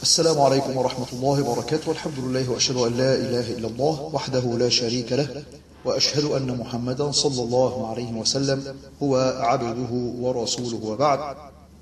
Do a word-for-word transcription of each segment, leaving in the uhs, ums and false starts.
السلام عليكم ورحمة الله وبركاته. والحمد لله وأشهد أن لا إله إلا الله وحده لا شريك له، وأشهد أن محمدا صلى الله عليه وسلم هو عبده ورسوله. وبعد،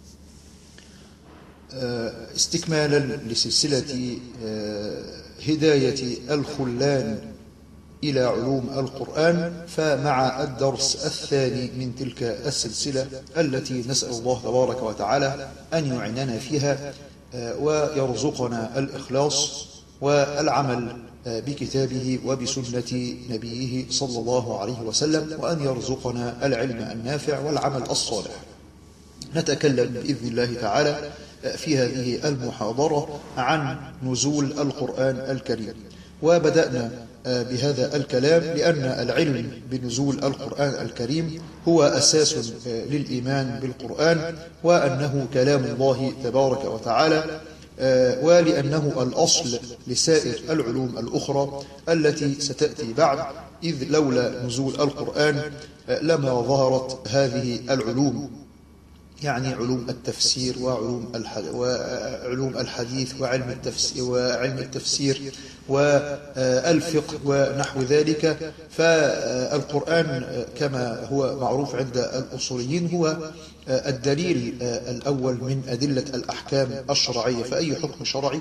استكمالا لسلسلة هداية الخلان إلى علوم القرآن، فمع الدرس الثاني من تلك السلسلة التي نسأل الله تبارك وتعالى أن يعيننا فيها ويرزقنا الإخلاص والعمل بكتابه وبسنة نبيه صلى الله عليه وسلم، وأن يرزقنا العلم النافع والعمل الصالح. نتكلم بإذن الله تعالى في هذه المحاضرة عن نزول القرآن الكريم، وبدأنا بهذا الكلام لأن العلم بنزول القرآن الكريم هو أساس للإيمان بالقرآن، وأنه كلام الله تبارك وتعالى، ولأنه الأصل لسائر العلوم الأخرى التي ستأتي بعد، إذ لولا نزول القرآن لما ظهرت هذه العلوم، يعني علوم التفسير وعلوم وعلوم الحديث وعلم التفسير وعلم التفسير والفقه ونحو ذلك. فالقرآن كما هو معروف عند الأصوليين هو الدليل الأول من أدلة الأحكام الشرعية، فأي حكم شرعي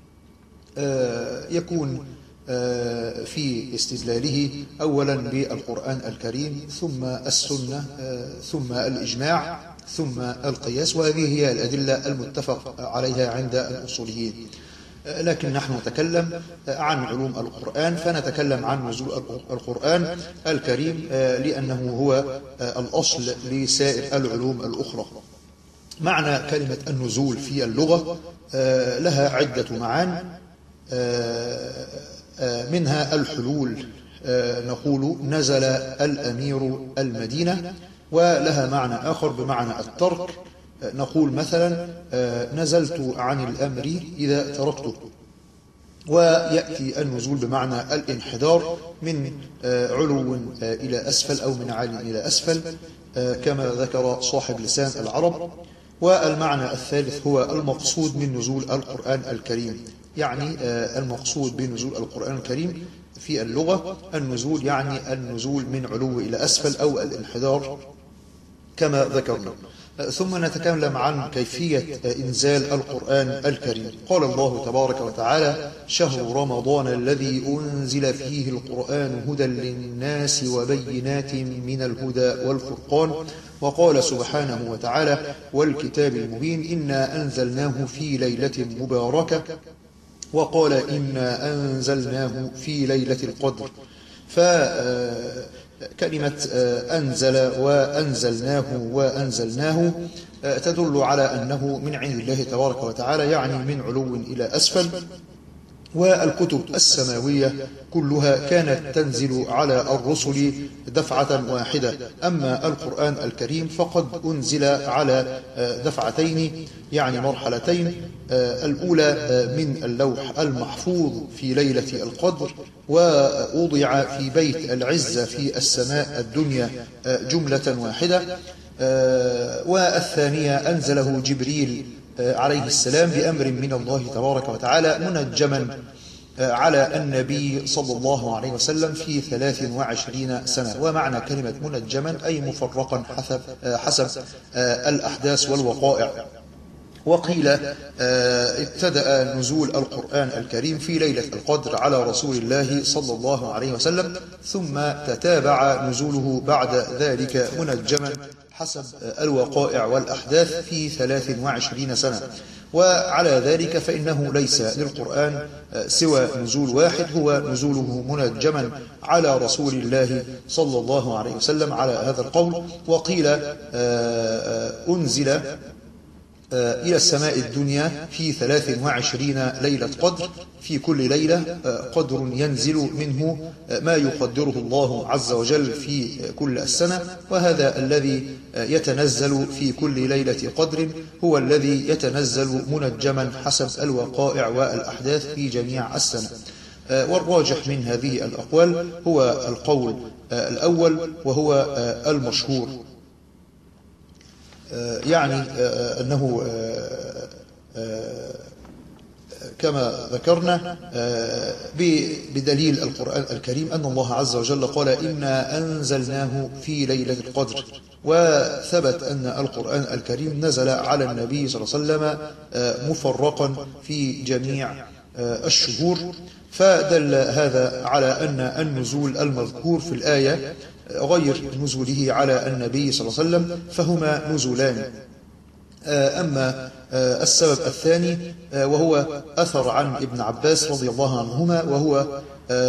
يكون في استدلاله أولا بالقرآن الكريم، ثم السنة، ثم الإجماع، ثم القياس، وهذه هي الأدلة المتفق عليها عند الأصوليين. لكن نحن نتكلم عن علوم القرآن، فنتكلم عن نزول القرآن الكريم لأنه هو الأصل لسائر العلوم الأخرى. معنى كلمة النزول في اللغة لها عدة معان، منها الحلول، نقول نزل الأمير المدينة، ولها معنى آخر بمعنى الترك، نقول مثلا نزلت عن الأمر إذا تركته. ويأتي النزول بمعنى الانحدار من علو إلى أسفل أو من عال إلى أسفل كما ذكر صاحب لسان العرب. والمعنى الثالث هو المقصود من نزول القرآن الكريم، يعني المقصود بنزول القرآن الكريم في اللغة النزول، يعني النزول من علو إلى أسفل أو الانحدار كما ذكرنا. ثم نتكلم عن كيفية إنزال القرآن الكريم. قال الله تبارك وتعالى: شهر رمضان الذي أنزل فيه القرآن هدى للناس وبينات من الهدى والفرقان. وقال سبحانه وتعالى: والكتاب المبين إنا أنزلناه في ليلة مباركة. وقال: إنا أنزلناه في ليلة القدر. فكلمة أنزل وأنزلناه وأنزلناه تدل على أنه من عند الله تبارك وتعالى، يعني من علو إلى أسفل. والكتب السماوية كلها كانت تنزل على الرسل دفعة واحدة، أما القرآن الكريم فقد أنزل على دفعتين، يعني مرحلتين. الأولى من اللوح المحفوظ في ليلة القدر، ووضع في بيت العزة في السماء الدنيا جملة واحدة. والثانية أنزله جبريل عليه السلام بأمر من الله تبارك وتعالى منجما على النبي صلى الله عليه وسلم في ثلاث وعشرين سنة. ومعنى كلمة منجما أي مفرقا حسب, حسب الأحداث والوقائع. وقيل ابتدأ نزول القرآن الكريم في ليلة القدر على رسول الله صلى الله عليه وسلم، ثم تتابع نزوله بعد ذلك منجما حسب الوقائع والأحداث في ثلاث وعشرين سنة. وعلى ذلك فإنه ليس للقرآن سوى نزول واحد، هو نزوله منجما على رسول الله صلى الله عليه وسلم على هذا القول. وقيل أنزل إلى السماء الدنيا في ثلاث وعشرين ليلة قدر، في كل ليلة قدر ينزل منه ما يقدره الله عز وجل في كل السنة. وهذا الذي يتنزل في كل ليلة قدر هو الذي يتنزل منجما حسب الوقائع والأحداث في جميع السنة. والراجح من هذه الأقوال هو القول الأول، وهو المشهور، يعني أنه كما ذكرنا بدليل القرآن الكريم أن الله عز وجل قال إنا أنزلناه في ليلة القدر، وثبت أن القرآن الكريم نزل على النبي صلى الله عليه وسلم مفرقا في جميع الشهور، فدل هذا على أن النزول المذكور في الآية غير نزوله على النبي صلى الله عليه وسلم، فهما نزولان. أما السبب الثاني وهو أثر عن ابن عباس رضي الله عنهما، وهو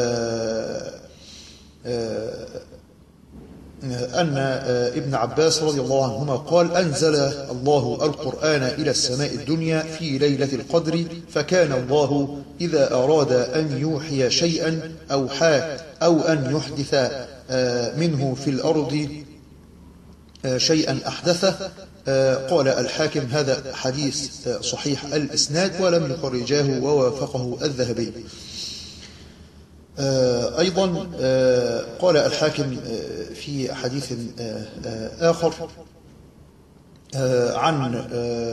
أن ابن عباس رضي الله عنهما قال أنزل الله القرآن إلى السماء الدنيا في ليلة القدر، فكان الله إذا أراد أن يوحي شيئا أوحاه أو أن يحدث منه في الأرض شيئا أحدثه. قال الحاكم هذا حديث صحيح الإسناد ولم يخرجاه ووافقه الذهبي. أيضا قال الحاكم في حديث آخر عن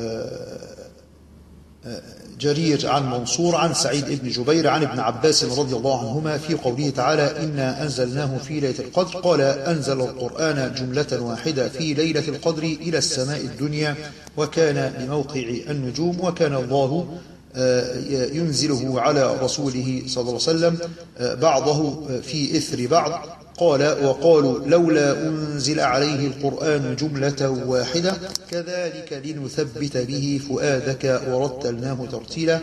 جرير عن منصور عن سعيد بن جبير عن ابن عباس رضي الله عنهما في قوله تعالى إنا أنزلناه في ليلة القدر، قال أنزل القرآن جملة واحدة في ليلة القدر إلى السماء الدنيا، وكان بموقع النجوم، وكان الله ينزله على رسوله صلى الله عليه وسلم بعضه في إثر بعض. قال وقالوا لولا أنزل عليه القرآن جملة واحدة كذلك لنثبت به فؤادك ورتلناه ترتيلا.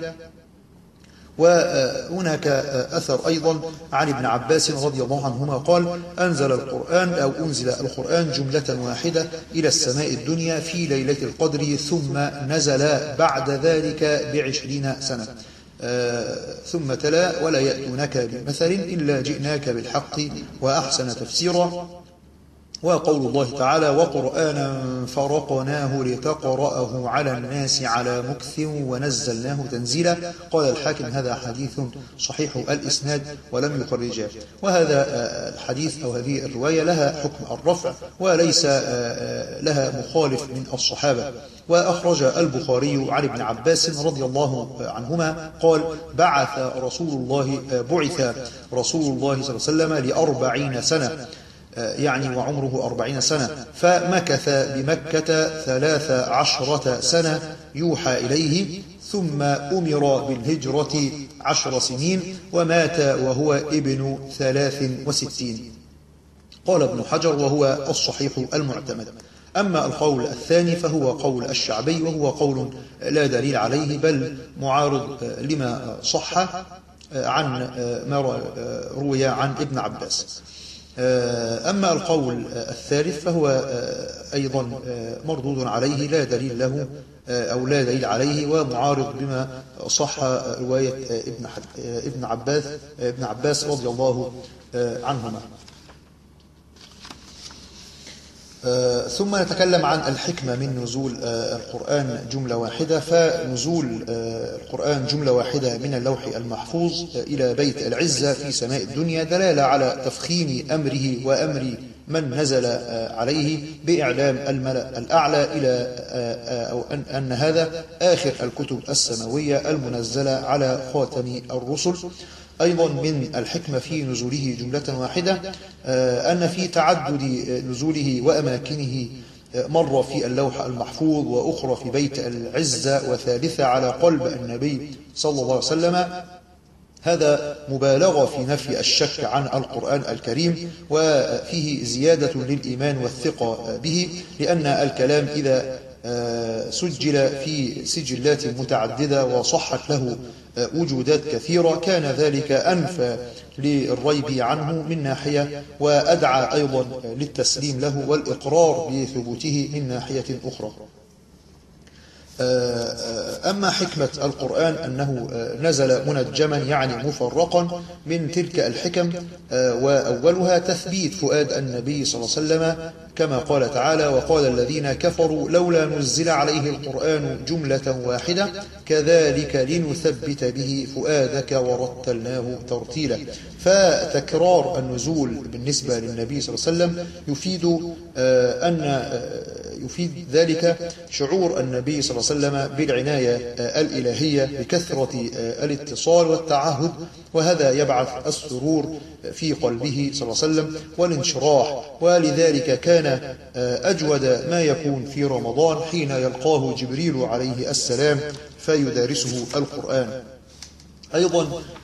وهناك أثر أيضا عن ابن عباس رضي الله عنهما قال أنزل القرآن أو أنزل القرآن جملة واحدة إلى السماء الدنيا في ليلة القدر، ثم نزل بعد ذلك بعشرين سنة. آه ثم تلا ولا يأتونك بمثل إلا جئناك بالحق وأحسن تفسيرا. وقول الله تعالى وقرآنا فرقناه لتقرأه على الناس على مكث ونزلناه تنزيلا. قال الحاكم هذا حديث صحيح الإسناد ولم يخرجاه. وهذا الحديث أو هذه الرواية لها حكم الرفع وليس لها مخالف من الصحابة. وأخرج البخاري عن ابن عباس رضي الله عنهما قال بعث رسول الله بعث رسول الله صلى الله عليه وسلم لأربعين سنة، يعني وعمره أربعين سنة، فمكث بمكة ثلاث عشرة سنة يوحى إليه، ثم أمر بالهجرة عشر سنين، ومات وهو ابن ثلاث وستين. قال ابن حجر وهو الصحيح المعتمد. أما القول الثاني فهو قول الشعبي، وهو قول لا دليل عليه بل معارض لما صح عن ما روي عن ابن عباس. أما القول الثالث فهو أيضا مردود عليه لا دليل له أو لا دليل عليه ومعارض بما صح رواية ابن ابن عباس ابن عباس رضي الله عنهما. ثم نتكلم عن الحكمة من نزول القرآن جملة واحدة. فنزول القرآن جملة واحدة من اللوح المحفوظ إلى بيت العزة في سماء الدنيا دلالة على تفخيم أمره وأمر من نزل عليه بإعلام الملأ الأعلى إلى أو أن, أن هذا آخر الكتب السماوية المنزلة على خاتم الرسل. أيضا من الحكمة في نزوله جملة واحدة أن في تعدد نزوله وأماكنه مرة في اللوح المحفوظ، وأخرى في بيت العزة، وثالثة على قلب النبي صلى الله عليه وسلم. هذا مبالغة في نفي الشك عن القرآن الكريم، وفيه زيادة للإيمان والثقة به، لأن الكلام إذا سجل في سجلات متعددة وصحت له وجودات كثيرة كان ذلك أنفى للريب عنه من ناحية، وأدعى أيضا للتسليم له والإقرار بثبوته من ناحية أخرى. أما حكمة القرآن أنه نزل منجما يعني مفرقا، من تلك الحكم وأولها تثبيت فؤاد النبي صلى الله عليه وسلم كما قال تعالى: وقال الذين كفروا لولا نزل عليه القرآن جملة واحدة كذلك لنثبت به فؤادك ورتلناه ترتيلا. فتكرار النزول بالنسبة للنبي صلى الله عليه وسلم يفيد أن يفيد ذلك شعور النبي صلى الله عليه وسلم بالعناية الإلهية بكثرة الاتصال والتعهد، وهذا يبعث السرور في قلبه صلى الله عليه وسلم والانشراح. ولذلك كان أجود ما يكون في رمضان حين يلقاه جبريل عليه السلام فيدارسه القرآن. أيضا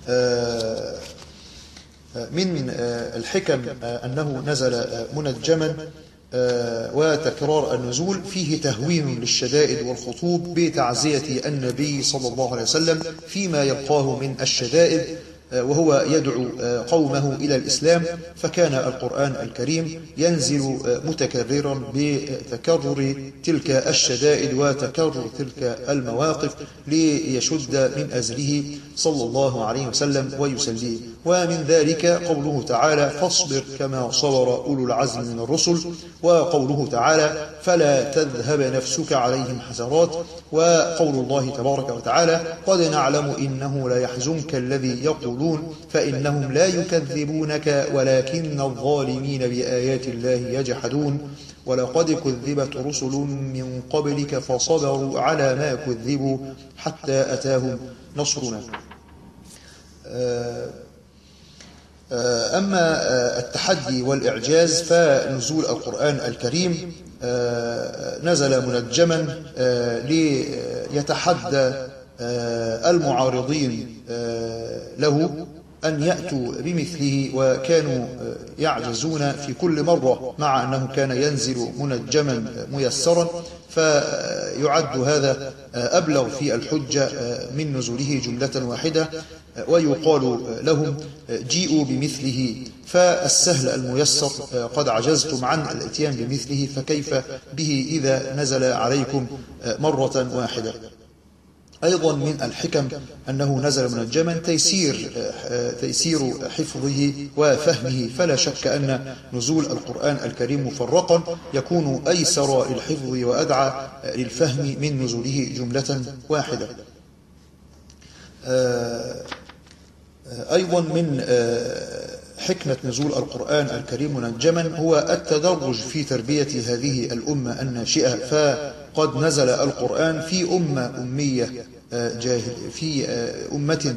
من الحكم أنه نزل منجما، وتكرار النزول فيه تهوين للشدائد والخطوب بتعزية النبي صلى الله عليه وسلم فيما يلقاه من الشدائد، وهو يدعو قومه إلى الإسلام. فكان القرآن الكريم ينزل متكررا بتكرر تلك الشدائد وتكرر تلك المواقف ليشد من أزره صلى الله عليه وسلم ويسليه. ومن ذلك قوله تعالى: فاصبر كما صبر أولو العزم من الرسل، وقوله تعالى: فلا تذهب نفسك عليهم حسرات، وقول الله تبارك وتعالى: قد نعلم إنه لا يحزنك الذي يقولون فإنهم لا يكذبونك ولكن الظالمين بآيات الله يجحدون، ولقد كذبت رسل من قبلك فصبروا على ما كذبوا حتى أتاهم نصرنا. أما التحدي والإعجاز فنزول القرآن الكريم نزل منجما ليتحدى المعارضين له أن يأتوا بمثله، وكانوا يعجزون في كل مرة مع أنه كان ينزل منجما ميسرا، فيعد هذا أبلغ في الحجة من نزوله جملة واحدة، ويقال لهم: جيئوا بمثله، فالسهل الميسر قد عجزتم عن الاتيان بمثله، فكيف به إذا نزل عليكم مرة واحدة. أيضا من الحكم أنه نزل منجما تيسير تيسير حفظه وفهمه، فلا شك أن نزول القرآن الكريم مفرقا يكون أيسر للحفظ وأدعى للفهم من نزوله جملة واحدة. أيضا من حكمة نزول القرآن الكريم منجما هو التدرج في تربية هذه الأمة الناشئة، فقد نزل القرآن في أمة أمية جاهل في أمة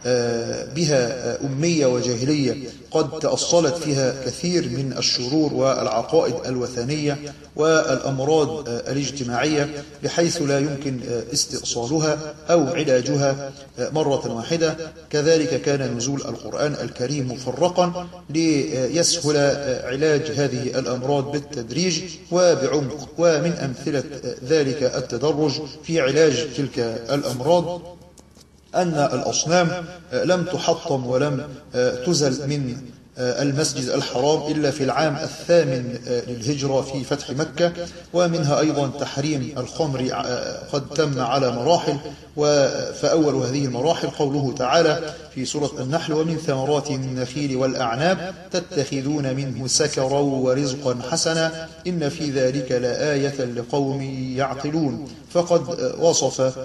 بها أمية وجاهلية قد تأصلت فيها كثير من الشرور والعقائد الوثنية والأمراض الاجتماعية، بحيث لا يمكن استئصالها أو علاجها مرة واحدة. كذلك كان نزول القرآن الكريم مفرقا ليسهل علاج هذه الأمراض بالتدريج وبعمق. ومن أمثلة ذلك التدرج في علاج تلك الأمراض أن الأصنام لم تحطم ولم تزل من المسجد الحرام إلا في العام الثامن للهجرة في فتح مكة، ومنها أيضا تحريم الخمر قد تم على مراحل، فأول هذه المراحل قوله تعالى في سورة النحل: ومن ثمرات النخيل والأعناب تتخذون منه سكرا ورزقا حسنا إن في ذلك لآية لقوم يعقلون. فقد وصف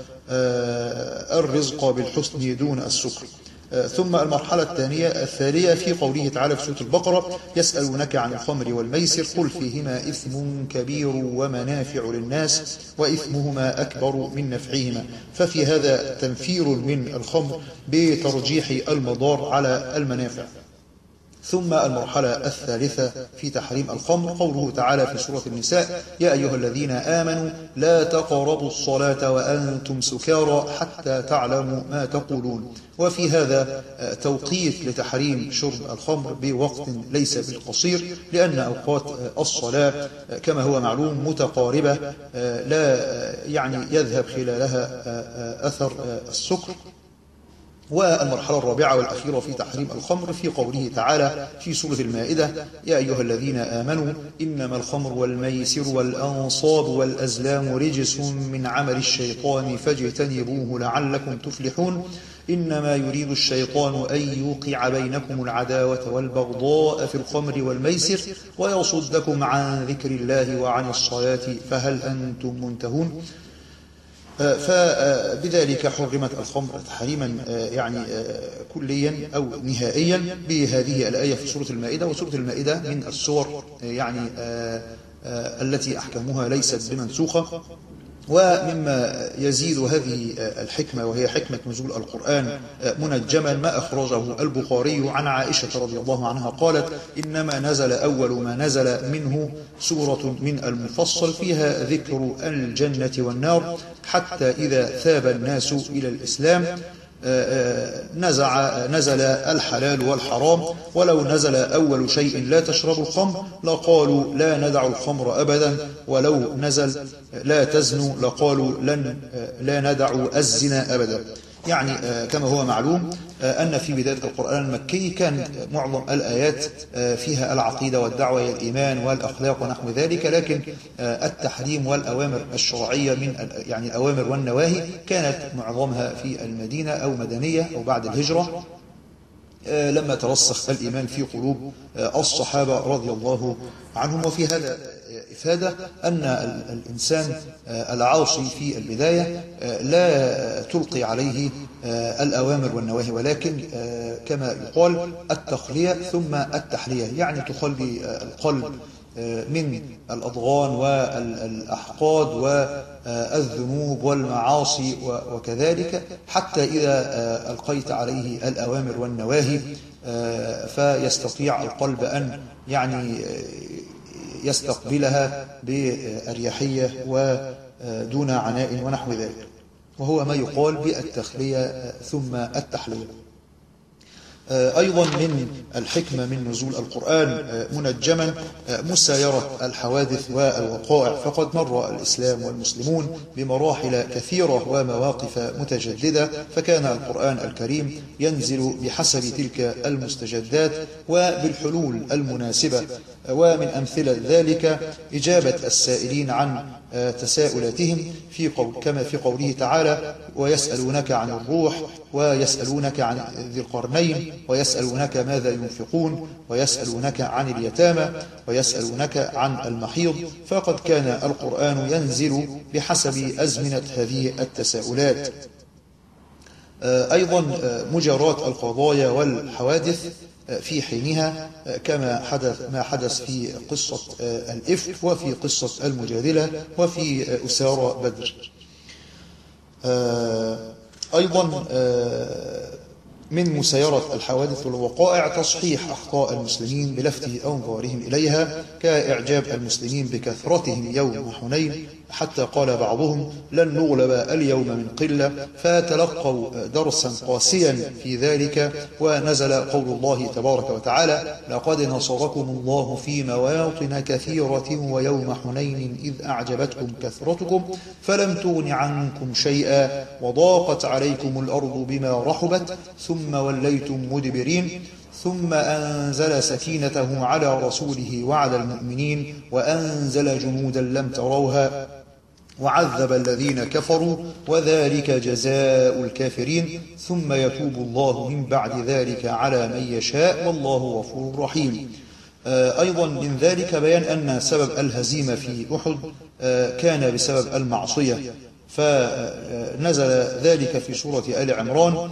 الرزق بالحسن دون السكر. ثم المرحلة الثانية الثانية في قوله تعالى في سورة البقرة: يسألونك عن الخمر والميسر قل فيهما إثم كبير ومنافع للناس وإثمهما أكبر من نفعهما. ففي هذا تنفير من الخمر بترجيح المضار على المنافع. ثم المرحلة الثالثة في تحريم الخمر قوله تعالى في سورة النساء: يا أيها الذين آمنوا لا تقربوا الصلاة وأنتم سكارى حتى تعلموا ما تقولون. وفي هذا توقيت لتحريم شرب الخمر بوقت ليس بالقصير، لأن أوقات الصلاة كما هو معلوم متقاربة لا يعني يذهب خلالها أثر السكر. والمرحلة الرابعة والأخيرة في تحريم الخمر في قوله تعالى في سورة المائدة: يا أيها الذين آمنوا إنما الخمر والميسر والأنصاب والأزلام رجس من عمل الشيطان فاجتنبوه لعلكم تفلحون إنما يريد الشيطان أن يوقع بينكم العداوة والبغضاء في الخمر والميسر ويصدكم عن ذكر الله وعن الصلاة فهل أنتم منتهون. فبذلك حرمت الخمر تحريما يعني كليا أو نهائيا بهذه الآية في سورة المائدة. وسورة المائدة من السور يعني التي أحكامها ليست بمنسوخة. ومما يزيد هذه الحكمة وهي حكمة نزول القرآن منجما ما أخرجه البخاري عن عائشة رضي الله عنها قالت: إنما نزل أول ما نزل منه سورة من المفصل فيها ذكر الجنة والنار حتى إذا ثاب الناس إلى الإسلام نزع نزل الحلال والحرام، ولو نزل أول شيء لا تشربوا الخمر لقالوا لا ندع الخمر أبدا، ولو نزل لا تزنوا لقالوا لن لا ندع الزنا أبدا. يعني كما هو معلوم أن في بداية القرآن المكي كان معظم الآيات فيها العقيدة والدعوة إلى الإيمان والأخلاق ونحو ذلك، لكن التحريم والأوامر الشرعية من يعني الأوامر والنواهي كانت معظمها في المدينة أو مدنية أو بعد الهجرة لما ترسخ الإيمان في قلوب الصحابة رضي الله عنهم. وفي هذا إفادة أن الإنسان العاصي في البداية لا تلقي عليه الأوامر والنواهي، ولكن كما يقال التخلية ثم التحلية، يعني تخلي القلب من الأضغان والأحقاد والذنوب والمعاصي وكذلك حتى إذا ألقيت عليه الأوامر والنواهي فيستطيع القلب أن يعني يستقبلها بأريحية ودون عناء ونحو ذلك، وهو ما يقال بالتخلية ثم التحلية. أيضا من الحكمة من نزول القرآن منجما مسايرة الحوادث والوقائع، فقد مر الإسلام والمسلمون بمراحل كثيرة ومواقف متجددة، فكان القرآن الكريم ينزل بحسب تلك المستجدات وبالحلول المناسبة. ومن أمثلة ذلك إجابة السائلين عن تساؤلاتهم في قول كما في قوله تعالى: ويسألونك عن الروح ويسألونك عن ذي القرنين ويسألونك ماذا ينفقون ويسألونك عن اليتامى ويسألونك عن المحيض. فقد كان القرآن ينزل بحسب أزمنة هذه التساؤلات. أيضا مجاراة القضايا والحوادث في حينها كما حدث ما حدث في قصة الإفك وفي قصة المجادلة وفي أسارى بدر. أيضا من مسايرة الحوادث والوقائع تصحيح أخطاء المسلمين بلفت أنظارهم إليها، كإعجاب المسلمين بكثرتهم يوم حنين حتى قال بعضهم: لن نغلب اليوم من قلة، فتلقوا درسا قاسيا في ذلك. ونزل قول الله تبارك وتعالى: لقد نصركم الله في مواطن كثيرة ويوم حنين إذ أعجبتكم كثرتكم فلم تغن عنكم شيئا وضاقت عليكم الأرض بما رحبت ثم وليتم مدبرين ثم أنزل سكينته على رسوله وعلى المؤمنين وأنزل جنودا لم تروها وعذب الذين كفروا وذلك جزاء الكافرين ثم يتوب الله من بعد ذلك على من يشاء والله غفور رحيم. أيضا من ذلك بيان أن سبب الهزيمة في أحد كان بسبب المعصية، فنزل ذلك في سورة آل عمران: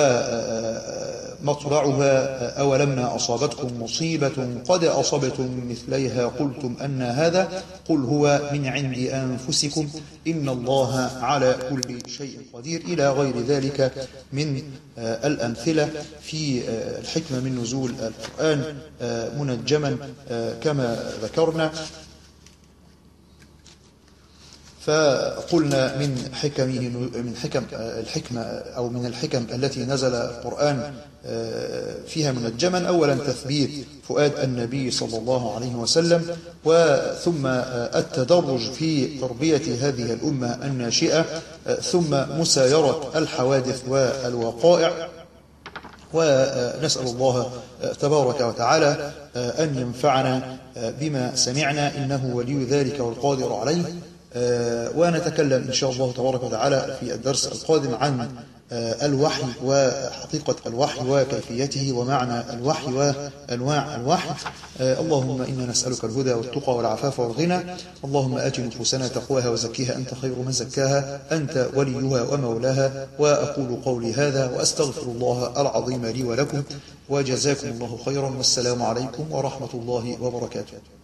ومطلعها أولما أصابتكم مصيبة قد أصبتم مثليها قلتم أن هذا قل هو من عند أنفسكم إن الله على كل شيء قدير، إلى غير ذلك من الأمثلة في الحكمة من نزول القرآن منجما كما ذكرنا. فقلنا من حكمه من حكم الحكمة أو من الحكم التي نزل القرآن فيها منجما أولا تثبيت فؤاد النبي صلى الله عليه وسلم، وثم التدرج في تربية هذه الأمة الناشئة، ثم مسايرة الحوادث والوقائع، ونسأل الله تبارك وتعالى أن ينفعنا بما سمعنا، إنه ولي ذلك والقادر عليه. ونتكلم إن شاء الله تبارك وتعالى في الدرس القادم عن الوحي وحقيقة الوحي وكيفيته ومعنى الوحي وأنواع الوحي. اللهم إنا نسألك الهدى والتقى والعفاف والغنى. اللهم آت نفوسنا تقواها وزكيها أنت خير من زكاها، أنت وليها ومولاها. وأقول قولي هذا وأستغفر الله العظيم لي ولكم، وجزاكم الله خيرا، والسلام عليكم ورحمة الله وبركاته.